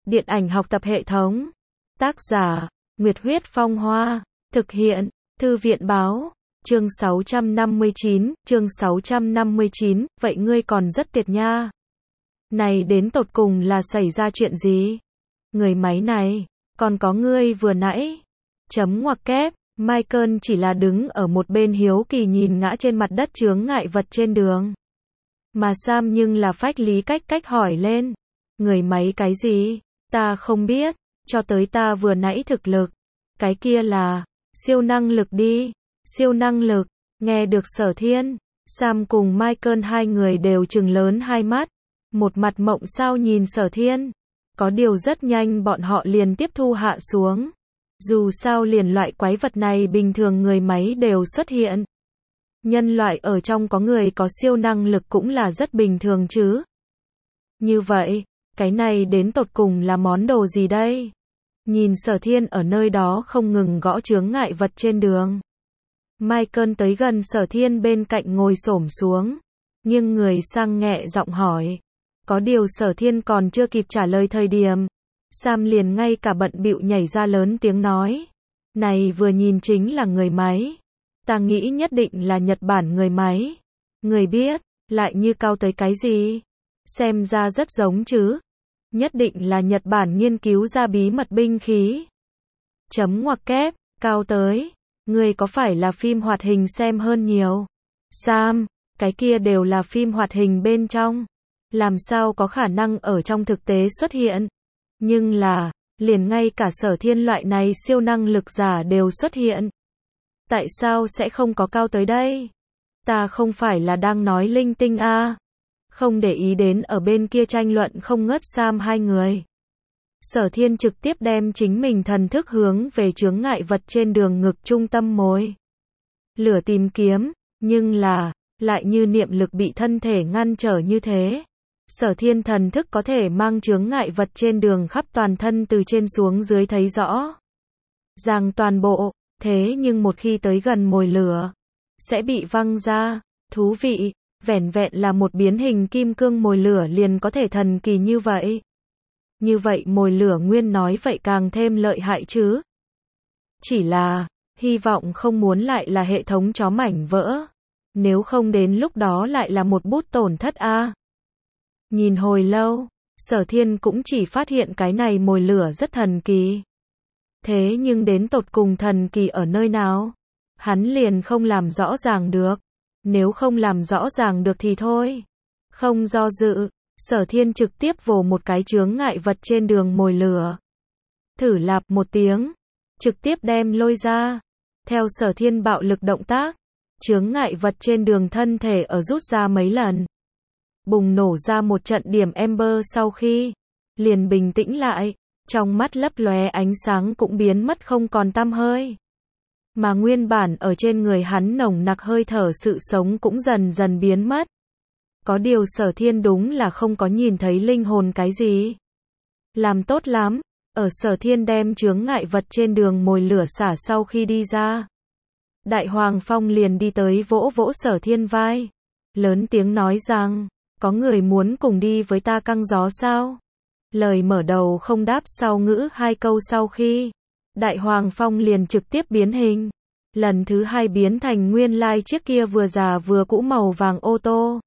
Điện ảnh học tập hệ thống. Tác giả, Nguyệt Huyết Phong Hoa. Thực hiện, Thư viện Báo. Chương 659, vậy ngươi còn rất tuyệt nha. Này đến tột cùng là xảy ra chuyện gì? Người máy này, còn có ngươi vừa nãy. Chấm ngoặc kép, Michael chỉ là đứng ở một bên hiếu kỳ nhìn ngã trên mặt đất chướng ngại vật trên đường. Mà Sam nhưng là phách lý cách hỏi lên. Người máy cái gì? Ta không biết, cho tới ta vừa nãy thực lực. Cái kia là, siêu năng lực đi. Siêu năng lực, nghe được Sở Thiên, Sam cùng Michael hai người đều trừng lớn hai mắt. Một mặt mộng sao nhìn Sở Thiên. Có điều rất nhanh bọn họ liền tiếp thu hạ xuống. Dù sao liền loại quái vật này bình thường người máy đều xuất hiện. Nhân loại ở trong có người có siêu năng lực cũng là rất bình thường chứ. Như vậy, cái này đến tột cùng là món đồ gì đây? Nhìn Sở Thiên ở nơi đó không ngừng gõ chướng ngại vật trên đường. Michael tới gần Sở Thiên bên cạnh ngồi xổm xuống, nghiêng người sang nhẹ giọng hỏi. Có điều Sở Thiên còn chưa kịp trả lời thời điểm, Sam liền ngay cả bận bịu nhảy ra lớn tiếng nói. Này vừa nhìn chính là người máy. Ta nghĩ nhất định là Nhật Bản người máy. Người biết, lại như cao tới cái gì? Xem ra rất giống chứ. Nhất định là Nhật Bản nghiên cứu ra bí mật binh khí. Chấm ngoặc kép, cao tới. Người có phải là phim hoạt hình xem hơn nhiều? Sam, cái kia đều là phim hoạt hình bên trong. Làm sao có khả năng ở trong thực tế xuất hiện? Nhưng là, liền ngay cả Sở Thiên loại này siêu năng lực giả đều xuất hiện. Tại sao sẽ không có cao tới đây? Ta không phải là đang nói linh tinh à? Không để ý đến ở bên kia tranh luận không ngớt Sam hai người. Sở Thiên trực tiếp đem chính mình thần thức hướng về chướng ngại vật trên đường ngực trung tâm mối lửa tìm kiếm, nhưng là, lại như niệm lực bị thân thể ngăn trở như thế. Sở Thiên thần thức có thể mang chướng ngại vật trên đường khắp toàn thân từ trên xuống dưới thấy rõ ràng toàn bộ, thế nhưng một khi tới gần mồi lửa, sẽ bị văng ra. Thú vị, vẻn vẹn là một biến hình kim cương mồi lửa liền có thể thần kỳ như vậy. Như vậy mồi lửa nguyên nói vậy càng thêm lợi hại chứ. Chỉ là, hy vọng không muốn lại là hệ thống chó mảnh vỡ. Nếu không đến lúc đó lại là một bút tổn thất a. Nhìn hồi lâu, Sở Thiên cũng chỉ phát hiện cái này mồi lửa rất thần kỳ. Thế nhưng đến tột cùng thần kỳ ở nơi nào? Hắn liền không làm rõ ràng được. Nếu không làm rõ ràng được thì thôi. Không do dự, Sở Thiên trực tiếp vồ một cái chướng ngại vật trên đường mồi lửa. Thử lạp một tiếng, trực tiếp đem lôi ra. Theo Sở Thiên bạo lực động tác, chướng ngại vật trên đường thân thể ở rút ra mấy lần. Bùng nổ ra một trận điểm Ember sau khi liền bình tĩnh lại, trong mắt lấp lóe ánh sáng cũng biến mất không còn tăm hơi. Mà nguyên bản ở trên người hắn nồng nặc hơi thở sự sống cũng dần dần biến mất. Có điều Sở Thiên đúng là không có nhìn thấy linh hồn cái gì. Làm tốt lắm, ở Sở Thiên đem chướng ngại vật trên đường mồi lửa xả sau khi đi ra. Đại Hoàng Phong liền đi tới vỗ vỗ Sở Thiên vai. Lớn tiếng nói rằng, có người muốn cùng đi với ta căng gió sao? Lời mở đầu không đáp sau ngữ hai câu sau khi. Đại Hoàng Phong liền trực tiếp biến hình. Lần thứ hai biến thành nguyên lai chiếc kia vừa già vừa cũ màu vàng ô tô.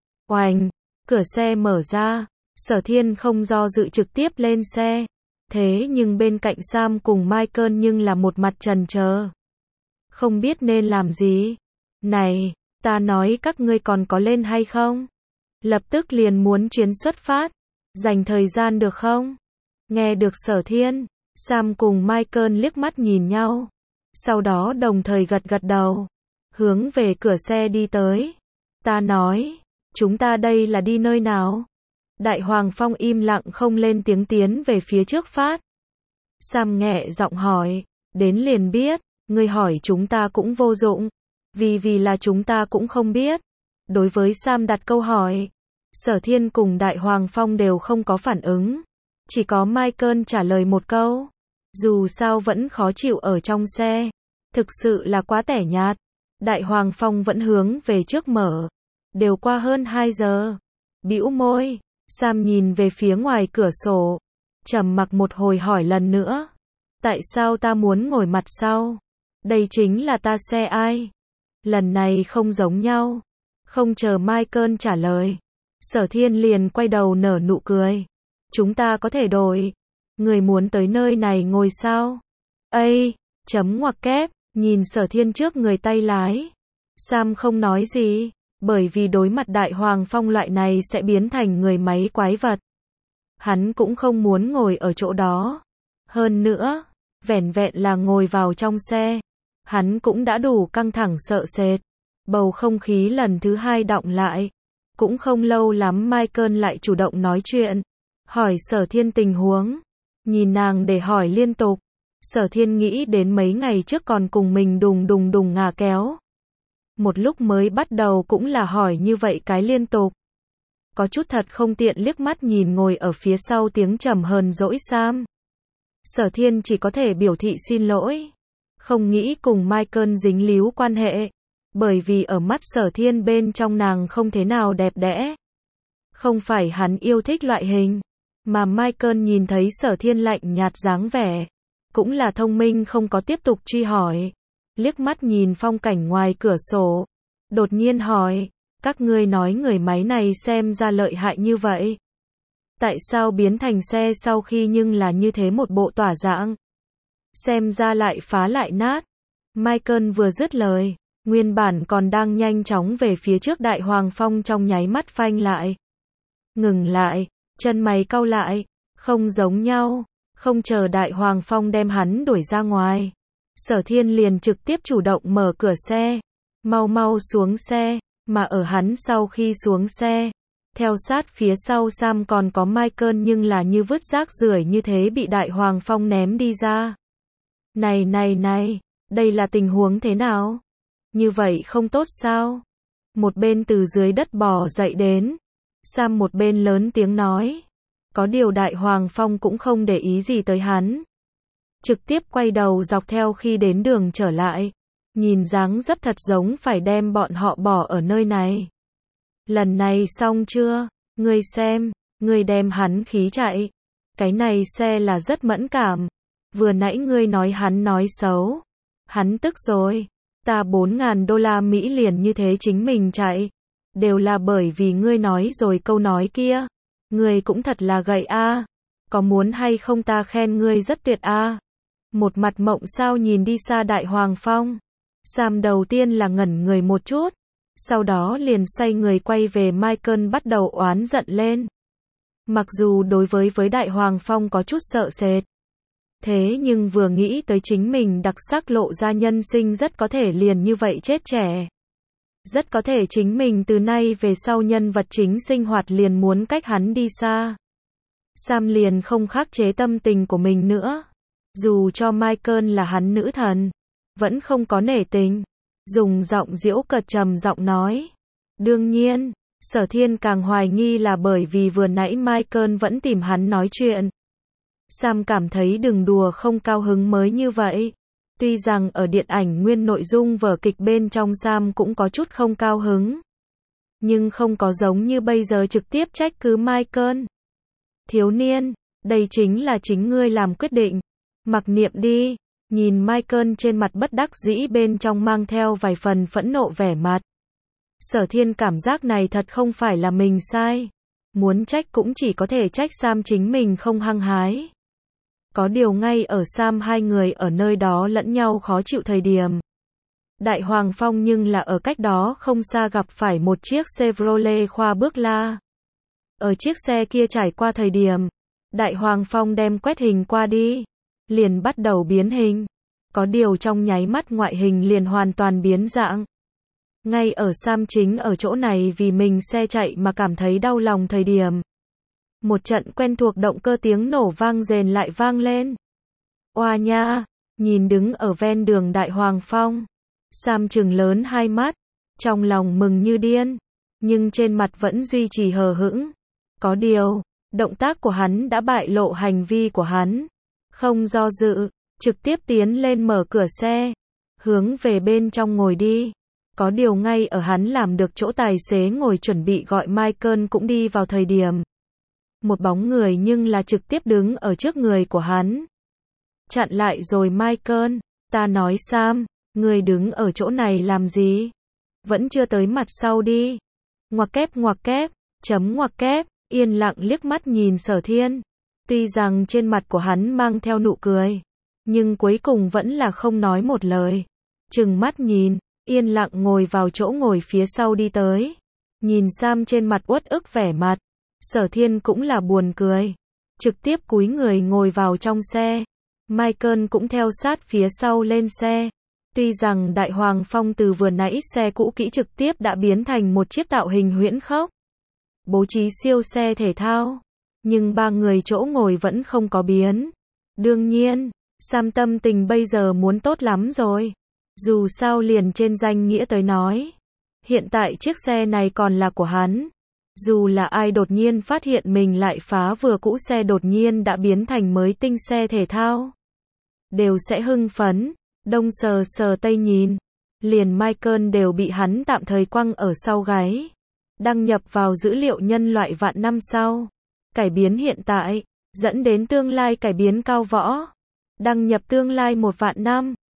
Oành, cửa xe mở ra, Sở Thiên không do dự trực tiếp lên xe. Thế nhưng bên cạnh Sam cùng Michael nhưng là một mặt trần chờ. Không biết nên làm gì. Này, ta nói các ngươi còn có lên hay không? Lập tức liền muốn chuyến xuất phát. Dành thời gian được không? Nghe được Sở Thiên, Sam cùng Michael liếc mắt nhìn nhau. Sau đó đồng thời gật gật đầu. Hướng về cửa xe đi tới. Ta nói, chúng ta đây là đi nơi nào? Đại Hoàng Phong im lặng không lên tiếng tiến về phía trước phát. Sam nhẹ giọng hỏi, đến liền biết, ngươi hỏi chúng ta cũng vô dụng. Vì là chúng ta cũng không biết. Đối với Sam đặt câu hỏi, Sở Thiên cùng Đại Hoàng Phong đều không có phản ứng. Chỉ có Michael trả lời một câu. Dù sao vẫn khó chịu ở trong xe. Thực sự là quá tẻ nhạt. Đại Hoàng Phong vẫn hướng về trước mở. Đều qua hơn 2 giờ. Bĩu môi, Sam nhìn về phía ngoài cửa sổ. trầm mặc một hồi hỏi lần nữa. Tại sao ta muốn ngồi mặt sau? Đây chính là ta xe ai? Lần này không giống nhau. Không chờ Michael trả lời, Sở Thiên liền quay đầu nở nụ cười. Chúng ta có thể đổi. Người muốn tới nơi này ngồi sao? Ây, chấm ngoặc kép, nhìn Sở Thiên trước người tay lái. Sam không nói gì, bởi vì đối mặt Đại Hoàng Phong loại này sẽ biến thành người máy quái vật. Hắn cũng không muốn ngồi ở chỗ đó. Hơn nữa, vẻn vẹn là ngồi vào trong xe, hắn cũng đã đủ căng thẳng sợ sệt. Bầu không khí lần thứ hai đọng lại. Cũng không lâu lắm Michael lại chủ động nói chuyện, hỏi Sở Thiên tình huống. Nhìn nàng để hỏi liên tục, Sở Thiên nghĩ đến mấy ngày trước còn cùng mình đùng đùng đùng ngà kéo. Một lúc mới bắt đầu cũng là hỏi như vậy cái liên tục. Có chút thật không tiện liếc mắt nhìn ngồi ở phía sau tiếng trầm hờn dỗi Sam. Sở Thiên chỉ có thể biểu thị xin lỗi. Không nghĩ cùng Michael dính líu quan hệ. Bởi vì ở mắt Sở Thiên bên trong nàng không thế nào đẹp đẽ. Không phải hắn yêu thích loại hình. Mà Michael nhìn thấy Sở Thiên lạnh nhạt dáng vẻ. Cũng là thông minh không có tiếp tục truy hỏi. Liếc mắt nhìn phong cảnh ngoài cửa sổ. Đột nhiên hỏi. Các ngươi nói người máy này xem ra lợi hại như vậy. Tại sao biến thành xe sau khi nhưng là như thế một bộ tỏa dạng? Xem ra lại phá lại nát. Michael vừa dứt lời. Nguyên bản còn đang nhanh chóng về phía trước Đại Hoàng Phong trong nháy mắt phanh lại. Ngừng lại, chân mày cau lại, không giống nhau, không chờ Đại Hoàng Phong đem hắn đuổi ra ngoài. Sở Thiên liền trực tiếp chủ động mở cửa xe, mau mau xuống xe, mà ở hắn sau khi xuống xe, theo sát phía sau Sam còn có Michael nhưng là như vứt rác rưởi như thế bị Đại Hoàng Phong ném đi ra. Này, đây là tình huống thế nào? Như vậy không tốt sao? Một bên từ dưới đất bò dậy đến. Sam một bên lớn tiếng nói. Có điều Đại Hoàng Phong cũng không để ý gì tới hắn. Trực tiếp quay đầu dọc theo khi đến đường trở lại. Nhìn dáng dấp thật giống phải đem bọn họ bỏ ở nơi này. Lần này xong chưa? Ngươi xem, ngươi đem hắn khí chạy. Cái này xe là rất mẫn cảm. Vừa nãy ngươi nói hắn nói xấu. Hắn tức rồi. Ta 4.000 đô la Mỹ liền như thế chính mình chạy. Đều là bởi vì ngươi nói rồi câu nói kia. Ngươi cũng thật là gậy a. Có muốn hay không ta khen ngươi rất tuyệt a. Một mặt mộng sao nhìn đi xa Đại Hoàng Phong. Sam đầu tiên là ngẩn người một chút. Sau đó liền xoay người quay về Michael bắt đầu oán giận lên. Mặc dù đối với Đại Hoàng Phong có chút sợ sệt. Thế nhưng vừa nghĩ tới chính mình đặc sắc lộ ra nhân sinh rất có thể liền như vậy chết trẻ. Rất có thể chính mình từ nay về sau nhân vật chính sinh hoạt liền muốn cách hắn đi xa. Sam liền không khắc chế tâm tình của mình nữa. Dù cho Michael là hắn nữ thần, vẫn không có nể tình. Dùng giọng giễu cợt trầm giọng nói. Đương nhiên, Sở Thiên càng hoài nghi là bởi vì vừa nãy Michael vẫn tìm hắn nói chuyện. Sam cảm thấy đừng đùa không cao hứng mới như vậy. Tuy rằng ở điện ảnh nguyên nội dung vở kịch bên trong Sam cũng có chút không cao hứng. Nhưng không có giống như bây giờ trực tiếp trách cứ Michael. Thiếu niên, đây chính là chính ngươi làm quyết định. Mặc niệm đi. Nhìn Michael trên mặt bất đắc dĩ bên trong mang theo vài phần phẫn nộ vẻ mặt. Sở Thiên cảm giác này thật không phải là mình sai. Muốn trách cũng chỉ có thể trách Sam chính mình không hăng hái. Có điều ngay ở Sam hai người ở nơi đó lẫn nhau khó chịu thời điểm. Đại Hoàng Phong nhưng là ở cách đó không xa gặp phải một chiếc Chevrolet khoa bước la. Ở chiếc xe kia trải qua thời điểm, Đại Hoàng Phong đem quét hình qua đi, liền bắt đầu biến hình. Có điều trong nháy mắt ngoại hình liền hoàn toàn biến dạng. Ngay ở Sam chính ở chỗ này vì mình xe chạy mà cảm thấy đau lòng thời điểm. Một trận quen thuộc động cơ tiếng nổ vang rền lại vang lên. Oa nha, nhìn đứng ở ven đường Đại Hoàng Phong. Sam trừng lớn hai mắt, trong lòng mừng như điên, nhưng trên mặt vẫn duy trì hờ hững. Có điều, động tác của hắn đã bại lộ hành vi của hắn. Không do dự, trực tiếp tiến lên mở cửa xe, hướng về bên trong ngồi đi. Có điều ngay ở hắn làm được chỗ tài xế ngồi chuẩn bị gọi Michael cũng đi vào thời điểm. một bóng người nhưng là trực tiếp đứng ở trước người của hắn. Chặn lại rồi Michael, ta nói Sam, ngươi đứng ở chỗ này làm gì? Vẫn chưa tới mặt sau đi. Ngoặc kép, chấm ngoặc kép, yên lặng liếc mắt nhìn Sở Thiên. Tuy rằng trên mặt của hắn mang theo nụ cười, nhưng cuối cùng vẫn là không nói một lời. Trừng mắt nhìn, yên lặng ngồi vào chỗ ngồi phía sau đi tới. Nhìn Sam trên mặt uất ức vẻ mặt, Sở Thiên cũng là buồn cười. Trực tiếp cúi người ngồi vào trong xe. Michael cũng theo sát phía sau lên xe. Tuy rằng Đại Hoàng Phong từ vừa nãy xe cũ kỹ trực tiếp đã biến thành một chiếc tạo hình huyễn khốc, bố trí siêu xe thể thao, nhưng ba người chỗ ngồi vẫn không có biến. Đương nhiên, Sam tâm tình bây giờ muốn tốt lắm rồi. Dù sao liền trên danh nghĩa tới nói, hiện tại chiếc xe này còn là của hắn. Dù là ai đột nhiên phát hiện mình lại phá vừa cũ xe đột nhiên đã biến thành mới tinh xe thể thao, đều sẽ hưng phấn. Đông sờ sờ tây nhìn, liền Michael đều bị hắn tạm thời quăng ở sau gáy. Đăng nhập vào dữ liệu nhân loại vạn năm sau. Cải biến hiện tại, dẫn đến tương lai cải biến cao võ. Đăng nhập tương lai 1 vạn năm.